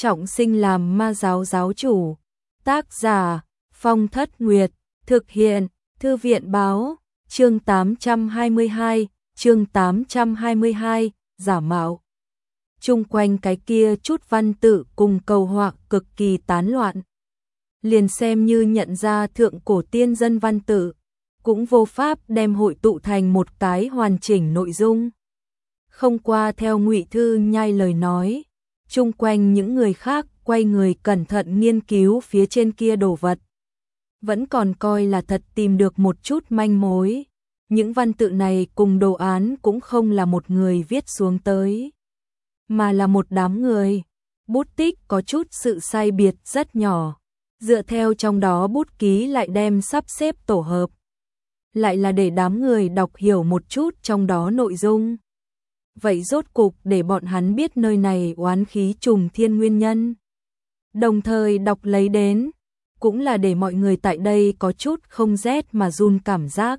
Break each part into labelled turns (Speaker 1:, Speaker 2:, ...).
Speaker 1: trọng sinh làm ma giáo giáo chủ. Tác giả Phong Thất Nguyệt, thực hiện Thư viện báo, chương 822, giả mạo. Chung quanh cái kia chút văn tự cùng cầu họa cực kỳ tán loạn. Liền xem như nhận ra thượng cổ tiên dân văn tự, cũng vô pháp đem hội tụ thành một cái hoàn chỉnh nội dung. Không qua theo Ngụy Thư Nhai lời nói, chung quanh những người khác quay người cẩn thận nghiên cứu phía trên kia đồ vật. Vẫn còn coi là thật tìm được một chút manh mối. Những văn tự này cùng đồ án cũng không là một người viết xuống tới, mà là một đám người. Bút tích có chút sự sai biệt rất nhỏ, dựa theo trong đó bút ký lại đem sắp xếp tổ hợp. Lại là để đám người đọc hiểu một chút trong đó nội dung. Vậy rốt cục để bọn hắn biết nơi này oán khí trùng thiên nguyên nhân. Đồng thời đọc lấy đến, cũng là để mọi người tại đây có chút không rét mà run cảm giác.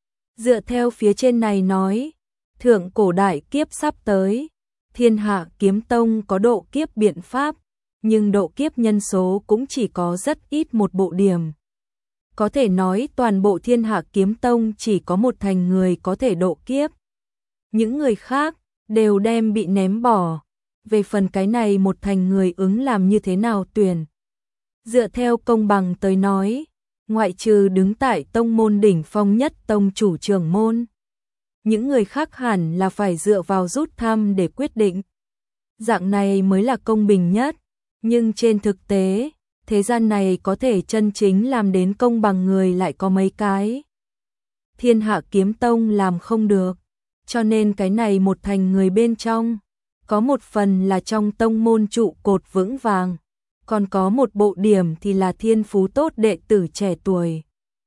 Speaker 1: Dựa theo phía trên này nói, thượng cổ đại kiếp sắp tới, Thiên Hạ Kiếm Tông có độ kiếp biện pháp, nhưng độ kiếp nhân số cũng chỉ có rất ít một bộ điểm. Có thể nói toàn bộ Thiên Hạ Kiếm Tông chỉ có một thành người có thể độ kiếp. Những người khác đều đem bị ném bỏ. Về phần cái này một thành người ứng làm như thế nào tuyển. Dựa theo công bằng tới nói, ngoại trừ đứng tại tông môn đỉnh phong nhất tông chủ trưởng môn, những người khác hẳn là phải dựa vào rút thăm để quyết định. Dạng này mới là công bình nhất, nhưng trên thực tế, thế gian này có thể chân chính làm đến công bằng người lại có mấy cái. Thiên Hạ Kiếm Tông làm không được, cho nên cái này một thành người bên trong, có một phần là trong tông môn trụ cột vững vàng, còn có một bộ điểm thì là thiên phú tốt đệ tử trẻ tuổi.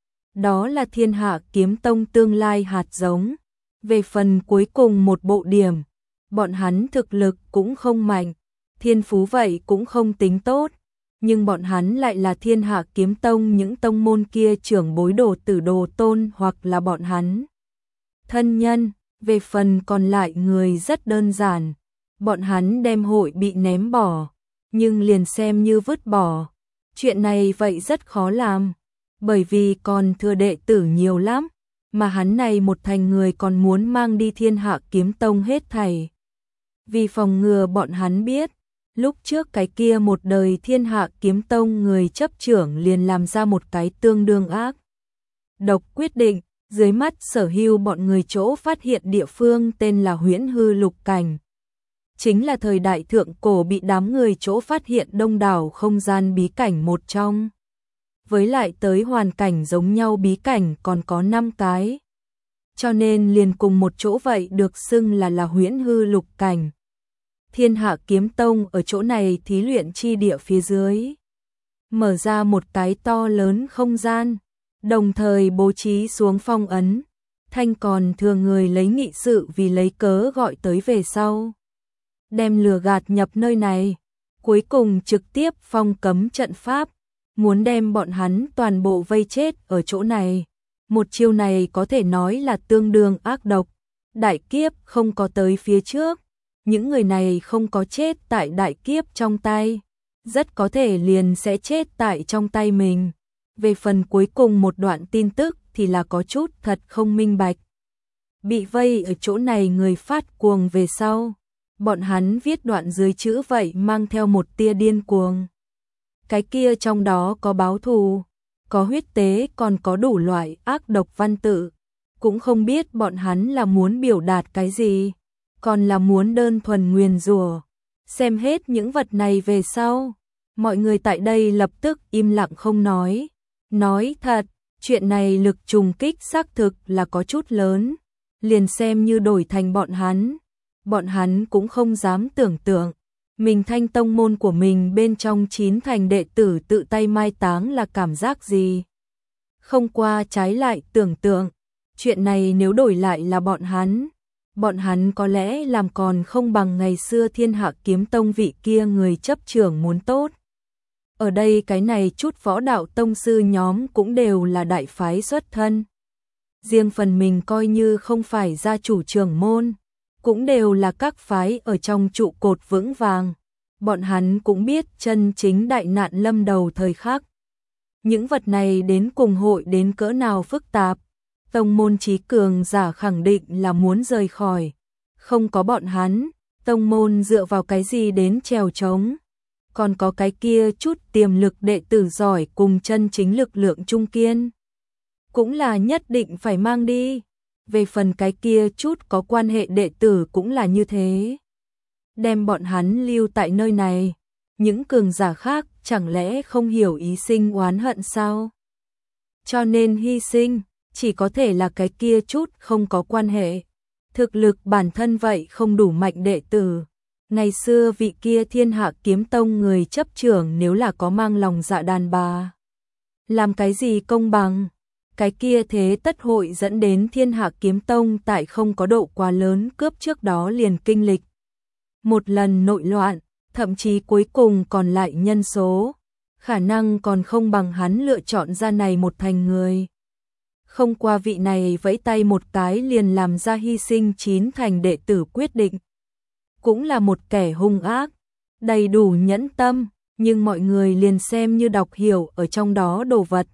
Speaker 1: Đó là Thiên Hạ Kiếm Tông tương lai hạt giống. Về phần cuối cùng một bộ điểm, bọn hắn thực lực cũng không mạnh, thiên phú vậy cũng không tính tốt, nhưng bọn hắn lại là Thiên Hạ Kiếm Tông những tông môn kia trưởng bối đồ tử đồ tôn hoặc là bọn hắn thân nhân. Về phần còn lại người rất đơn giản, bọn hắn đem hội bị ném bỏ, nhưng liền xem như vứt bỏ. Chuyện này vậy rất khó làm, bởi vì còn thừa đệ tử nhiều lắm, mà hắn này một thành người còn muốn mang đi Thiên Hạ Kiếm Tông hết thảy. Vì phòng ngừa bọn hắn biết, lúc trước cái kia một đời Thiên Hạ Kiếm Tông người chấp trưởng liền làm ra một cái tương đương ác độc quyết định, dưới mắt sở hữu bọn người chỗ phát hiện địa phương tên là Huyễn Hư Lục Cảnh. Chính là thời đại thượng cổ bị đám người chỗ phát hiện đông đảo không gian bí cảnh một trong. Với lại tới hoàn cảnh giống nhau bí cảnh còn có 5 cái. Cho nên liền cùng một chỗ vậy được xưng là Huyễn Hư Lục Cảnh. Thiên Hạ Kiếm Tông ở chỗ này thí luyện chi địa phía dưới, mở ra một cái to lớn không gian, đồng thời bố trí xuống phong ấn, thanh còn thừa người lấy nghị sự vì lấy cớ gọi tới về sau. Đem lừa gạt nhập nơi này, cuối cùng trực tiếp phong cấm trận pháp, muốn đem bọn hắn toàn bộ vây chết ở chỗ này. Một chiêu này có thể nói là tương đương ác độc. Đại kiếp không có tới phía trước, những người này không có chết tại đại kiếp trong tay, rất có thể liền sẽ chết tại trong tay mình. Về phần cuối cùng một đoạn tin tức thì là có chút thật không minh bạch. Bị vây ở chỗ này người phát cuồng về sau, bọn hắn viết đoạn dưới chữ vậy mang theo một tia điên cuồng. Cái kia trong đó có báo thù, có huyết tế, còn có đủ loại ác độc văn tự. Cũng không biết bọn hắn là muốn biểu đạt cái gì, còn là muốn đơn thuần nguyền rủa. Xem hết những vật này về sau, mọi người tại đây lập tức im lặng không nói. Nói thật, chuyện này lực trùng kích xác thực là có chút lớn, liền xem như đổi thành bọn hắn cũng không dám tưởng tượng. Mình thanh tông môn của mình bên trong 9 thành đệ tử tự tay mai táng là cảm giác gì. Không qua trái lại tưởng tượng, chuyện này nếu đổi lại là bọn hắn có lẽ làm còn không bằng ngày xưa Thiên Hạ Kiếm Tông vị kia người chấp trưởng muốn tốt. Ở đây cái này chút võ đạo tông sư nhóm cũng đều là đại phái xuất thân. Riêng phần mình coi như không phải gia chủ trưởng môn, cũng đều là các phái ở trong trụ cột vững vàng. Bọn hắn cũng biết chân chính đại nạn lâm đầu thời khắc. Những vật này đến cùng hội đến cỡ nào phức tạp. Tông môn trí cường giả khẳng định là muốn rời khỏi. Không có bọn hắn, tông môn dựa vào cái gì đến trèo trống. Còn có cái kia chút tiềm lực đệ tử giỏi cùng chân chính lực lượng trung kiên. Cũng là nhất định phải mang đi. Về phần cái kia chút có quan hệ đệ tử cũng là như thế. Đem bọn hắn lưu tại nơi này. Những cường giả khác chẳng lẽ không hiểu ý sinh oán hận sao? Cho nên hy sinh, chỉ có thể là cái kia chút không có quan hệ. Thực lực bản thân vậy không đủ mạnh đệ tử. Ngày xưa vị kia Thiên Hạ Kiếm Tông người chấp trưởng nếu là có mang lòng dạ đàn bà. Làm cái gì công bằng? Cái kia thế tất hội dẫn đến Thiên Hạ Kiếm Tông tại không có độ quá lớn cướp trước đó liền kinh lịch. Một lần nội loạn, thậm chí cuối cùng còn lại nhân số. Khả năng còn không bằng hắn lựa chọn ra này một thành người. Không qua vị này vẫy tay một cái liền làm ra hy sinh 9 thành đệ tử quyết định. Cũng là một kẻ hung ác, đầy đủ nhẫn tâm, nhưng mọi người liền xem như đọc hiểu ở trong đó đồ vật.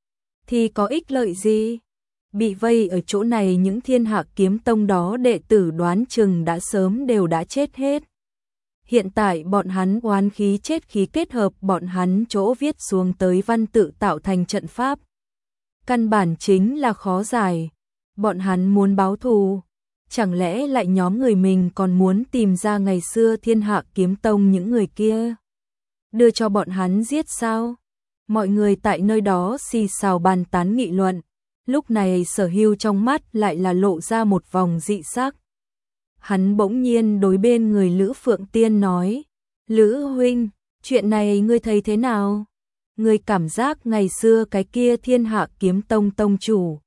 Speaker 1: Thì có ích lợi gì? Bị vây ở chỗ này những Thiên Hạ Kiếm Tông đó đệ tử đoán chừng đã sớm đều đã chết hết. Hiện tại bọn hắn oán khí chết khí kết hợp bọn hắn chỗ viết xuống tới văn tự tạo thành trận pháp. Căn bản chính là khó giải. Bọn hắn muốn báo thù. Chẳng lẽ lại nhóm người mình còn muốn tìm ra ngày xưa Thiên Hạ Kiếm Tông những người kia? Đưa cho bọn hắn giết sao? Mọi người tại nơi đó xì xào bàn tán nghị luận. Lúc này Sở Hưu trong mắt lại là lộ ra một vòng dị sắc. Hắn bỗng nhiên đối bên người Lữ Phượng Tiên nói. Lữ huynh, chuyện này ngươi thấy thế nào? Ngươi cảm giác ngày xưa cái kia Thiên Hạ Kiếm Tông tông chủ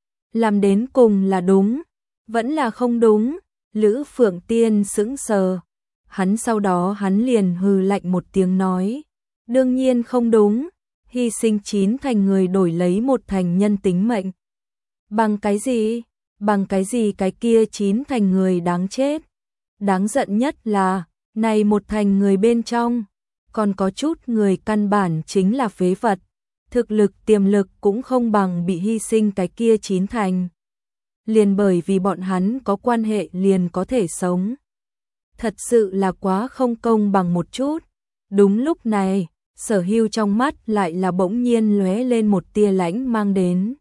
Speaker 1: làm đến cùng là đúng, vẫn là không đúng? Lữ Phượng Tiên sững sờ. Sau đó hắn liền hừ lạnh một tiếng nói. Đương nhiên không đúng, hy sinh 9 thành người đổi lấy 1 thành nhân tính mệnh. Bằng cái gì? Bằng cái gì cái kia 9 thành người đáng chết? Đáng giận nhất là, này 1 thành người bên trong, còn có chút người căn bản chính là phế vật. Thực lực tiềm lực cũng không bằng bị hy sinh cái kia 9 thành. Liền bởi vì bọn hắn có quan hệ liền có thể sống. Thật sự là quá không công bằng một chút. Đúng lúc này, Sở Hưu trong mắt lại là bỗng nhiên lóe lên một tia lãnh mang đến.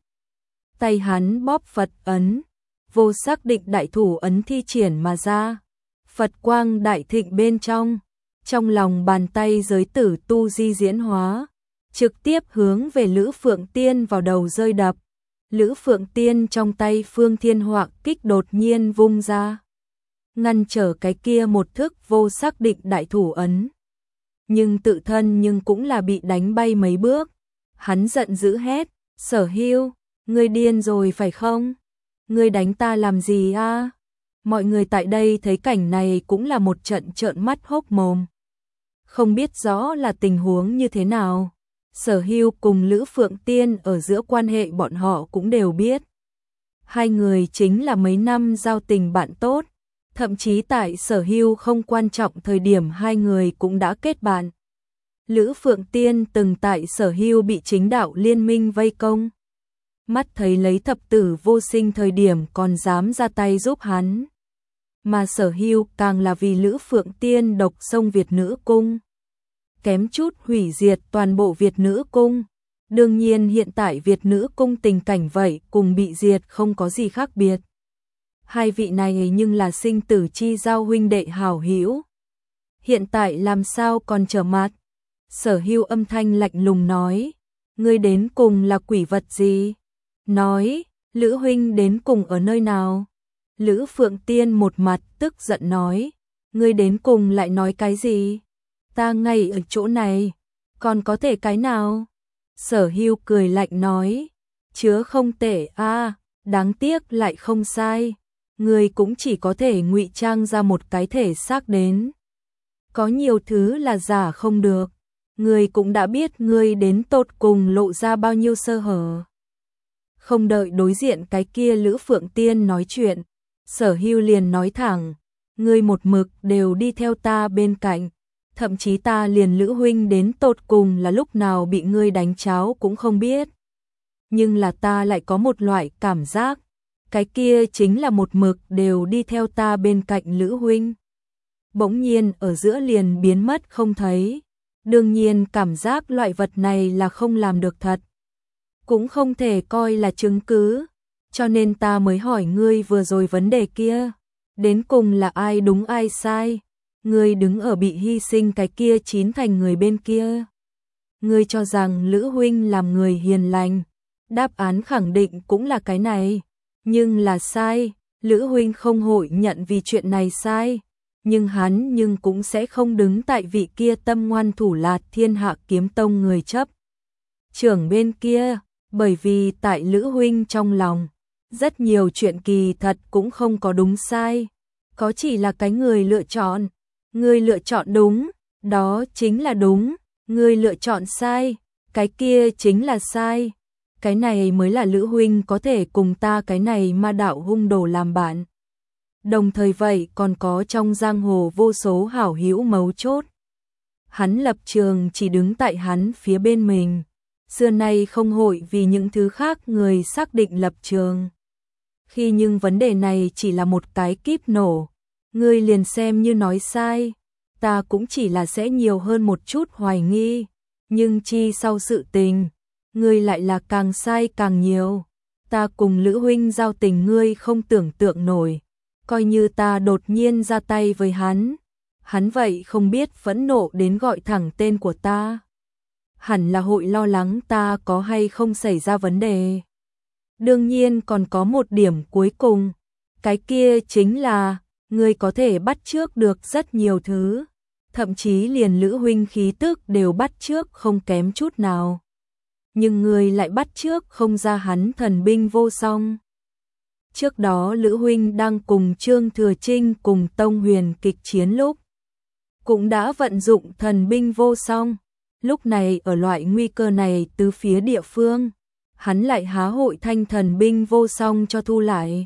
Speaker 1: Tay hắn bóp Phật ấn, vô xác định đại thủ ấn thi triển mà ra. Phật quang đại thịnh bên trong lòng bàn tay giới tử tu di diễn hóa, trực tiếp hướng về Lữ Phượng Tiên vào đầu rơi đập. Lữ Phượng Tiên trong tay Phương Thiên Họa kích đột nhiên vung ra, ngăn trở cái kia một thức vô xác định đại thủ ấn. Nhưng tự thân cũng là bị đánh bay mấy bước. Hắn giận dữ hét, Sở Hưu, ngươi điên rồi phải không? Ngươi đánh ta làm gì a? Mọi người tại đây thấy cảnh này cũng là một trận trợn mắt hốc mồm. Không biết rõ là tình huống như thế nào. Sở Hưu cùng Lữ Phượng Tiên ở giữa quan hệ bọn họ cũng đều biết. Hai người chính là mấy năm giao tình bạn tốt. Thậm chí tại Sở Hưu không quan trọng thời điểm hai người cũng đã kết bạn. Lữ Phượng Tiên từng tại Sở Hưu bị chính đạo liên minh vây công. Mắt thấy lấy thập tử vô sinh thời điểm còn dám ra tay giúp hắn. Mà Sở Hưu càng là vì Lữ Phượng Tiên độc xông Việt Nữ Cung. Kém chút hủy diệt toàn bộ Việt Nữ Cung. Đương nhiên hiện tại Việt Nữ Cung tình cảnh vậy cùng bị diệt không có gì khác biệt. Hai vị này nhưng là sinh tử chi giao huynh đệ hảo hữu. Hiện tại làm sao còn trở mặt? Sở Hưu âm thanh lạnh lùng nói. Ngươi đến cùng là quỷ vật gì? Nói, Lữ huynh đến cùng ở nơi nào? Lữ Phượng Tiên một mặt tức giận nói. Ngươi đến cùng lại nói cái gì? Ta ngay ở chỗ này, còn có thể cái nào? Sở Hưu cười lạnh nói. Chứa không tệ a, đáng tiếc lại không sai. Ngươi cũng chỉ có thể ngụy trang ra một cái thể xác đến. Có nhiều thứ là giả không được. Ngươi cũng đã biết ngươi đến tột cùng lộ ra bao nhiêu sơ hở. Không đợi đối diện cái kia Lữ Phượng Tiên nói chuyện, Sở Hưu liền nói thẳng. Ngươi một mực đều đi theo ta bên cạnh. thậm chí ta liền Lữ huynh đến tột cùng là lúc nào bị ngươi đánh cháo cũng không biết. Nhưng là ta lại có một loại cảm giác, cái kia chính là một mực đều đi theo ta bên cạnh Lữ huynh. Bỗng nhiên ở giữa liền biến mất không thấy. Đương nhiên cảm giác loại vật này là không làm được thật, cũng không thể coi là chứng cứ, cho nên ta mới hỏi ngươi vừa rồi vấn đề kia, đến cùng là ai đúng ai sai? Ngươi đứng ở bị hy sinh cái kia chín thành người bên kia. Ngươi cho rằng Lữ huynh làm người hiền lành, đáp án khẳng định cũng là cái này, nhưng là sai, Lữ huynh không hội nhận vì chuyện này sai, nhưng hắn cũng sẽ không đứng tại vị kia tâm ngoan thủ lạt Thiên Hạ Kiếm Tông người chấp trưởng bên kia, bởi vì tại Lữ huynh trong lòng, rất nhiều chuyện kỳ thật cũng không có đúng sai, có chỉ là cái người lựa chọn. Ngươi lựa chọn đúng, đó chính là đúng, ngươi lựa chọn sai, cái kia chính là sai. Cái này mới là Lữ huynh có thể cùng ta cái này ma đạo hung đồ làm bạn. Đồng thời vậy còn có trong giang hồ vô số hảo hữu mấu chốt. Hắn lập trường chỉ đứng tại hắn phía bên mình, xưa nay không hội vì những thứ khác người xác định lập trường. Khi nhưng vấn đề này chỉ là một cái kíp nổ, ngươi liền xem như nói sai, ta cũng chỉ là sẽ nhiều hơn một chút hoài nghi, nhưng chi sau sự tình, ngươi lại là càng sai càng nhiều. Ta cùng Lữ huynh giao tình ngươi không tưởng tượng nổi, coi như ta đột nhiên ra tay với hắn vậy không biết phẫn nộ đến gọi thẳng tên của ta. Hẳn là hội lo lắng ta có hay không xảy ra vấn đề. Đương nhiên còn có một điểm cuối cùng, cái kia chính là ngươi có thể bắt chước được rất nhiều thứ, thậm chí liền Lữ huynh khí tức đều bắt chước không kém chút nào. Nhưng ngươi lại bắt chước không ra hắn thần binh vô song. Trước đó Lữ huynh đang cùng Trương Thừa Trinh cùng Tông Huyền kịch chiến lúc, cũng đã vận dụng thần binh vô song. Lúc này ở loại nguy cơ này từ phía địa phương, hắn lại há hội thanh thần binh vô song cho thu lại.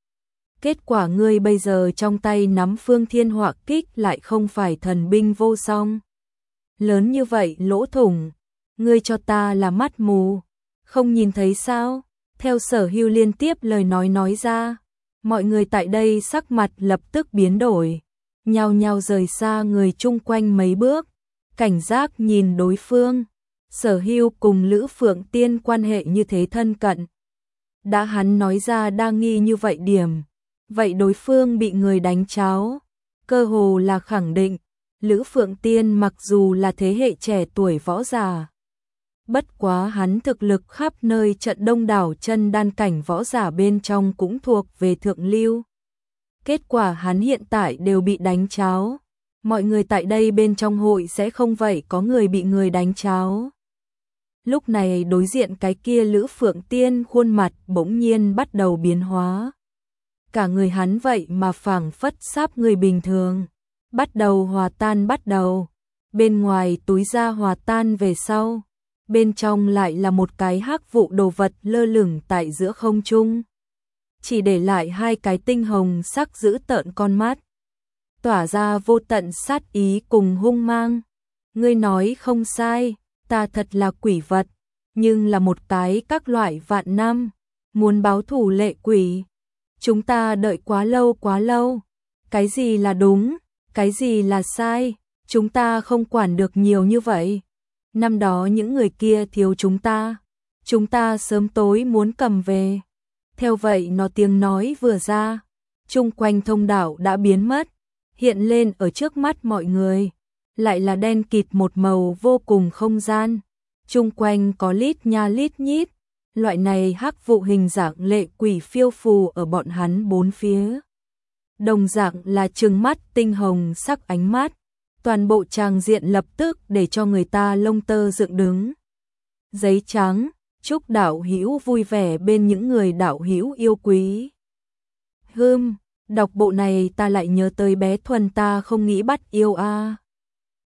Speaker 1: Kết quả ngươi bây giờ trong tay nắm Phương Thiên Họa Kích lại không phải thần binh vô song. Lớn như vậy lỗ thủng, ngươi cho ta là mắt mù, không nhìn thấy sao? Theo Sở Hưu liên tiếp lời nói ra, mọi người tại đây sắc mặt lập tức biến đổi, nhao nhao rời xa người chung quanh mấy bước, cảnh giác nhìn đối phương. Sở Hưu cùng Lữ Phượng Tiên quan hệ như thế thân cận, đã hắn nói ra đa nghi như vậy điểm, vậy đối phương bị người đánh cháo, cơ hồ là khẳng định. Lữ Phượng Tiên mặc dù là thế hệ trẻ tuổi võ giả, bất quá hắn thực lực khắp nơi trận đông đảo chân đan cảnh võ giả bên trong cũng thuộc về thượng lưu. Kết quả hắn hiện tại đều bị đánh cháo, mọi người tại đây bên trong hội sẽ không vậy có người bị người đánh cháo. Lúc này đối diện cái kia Lữ Phượng Tiên khuôn mặt bỗng nhiên bắt đầu biến hóa. Cả người hắn vậy mà phảng phất sáp người bình thường, bắt đầu hòa tan bên ngoài túi da hòa tan về sau, bên trong lại là một cái hắc vụ đồ vật lơ lửng tại giữa không trung. Chỉ để lại hai cái tinh hồng sắc dữ tợn con mắt, tỏa ra vô tận sát ý cùng hung mang. Ngươi nói không sai, ta thật là quỷ vật, nhưng là một cái các loại vạn năm, muốn báo thù lệ quỷ. Chúng ta đợi quá lâu, cái gì là đúng, cái gì là sai, chúng ta không quản được nhiều như vậy. Năm đó những người kia thiếu chúng ta sớm tối muốn cầm về. Theo vậy nó tiếng nói vừa ra, chung quanh thông đạo đã biến mất, hiện lên ở trước mắt mọi người, lại là đen kịt một màu vô cùng không gian, chung quanh có lít nha lít nhít, loại này hắc vụ hình dạng lệ quỷ phiêu phù ở bọn hắn bốn phía. Đồng dạng là trừng mắt tinh hồng sắc ánh mắt, toàn bộ tràng diện lập tức để cho người ta lông tơ dựng đứng. Giấy trắng, chúc đạo hữu vui vẻ bên những người đạo hữu yêu quý. Đọc bộ này ta lại nhớ tới bé Thuần ta không nghĩ bắt yêu a.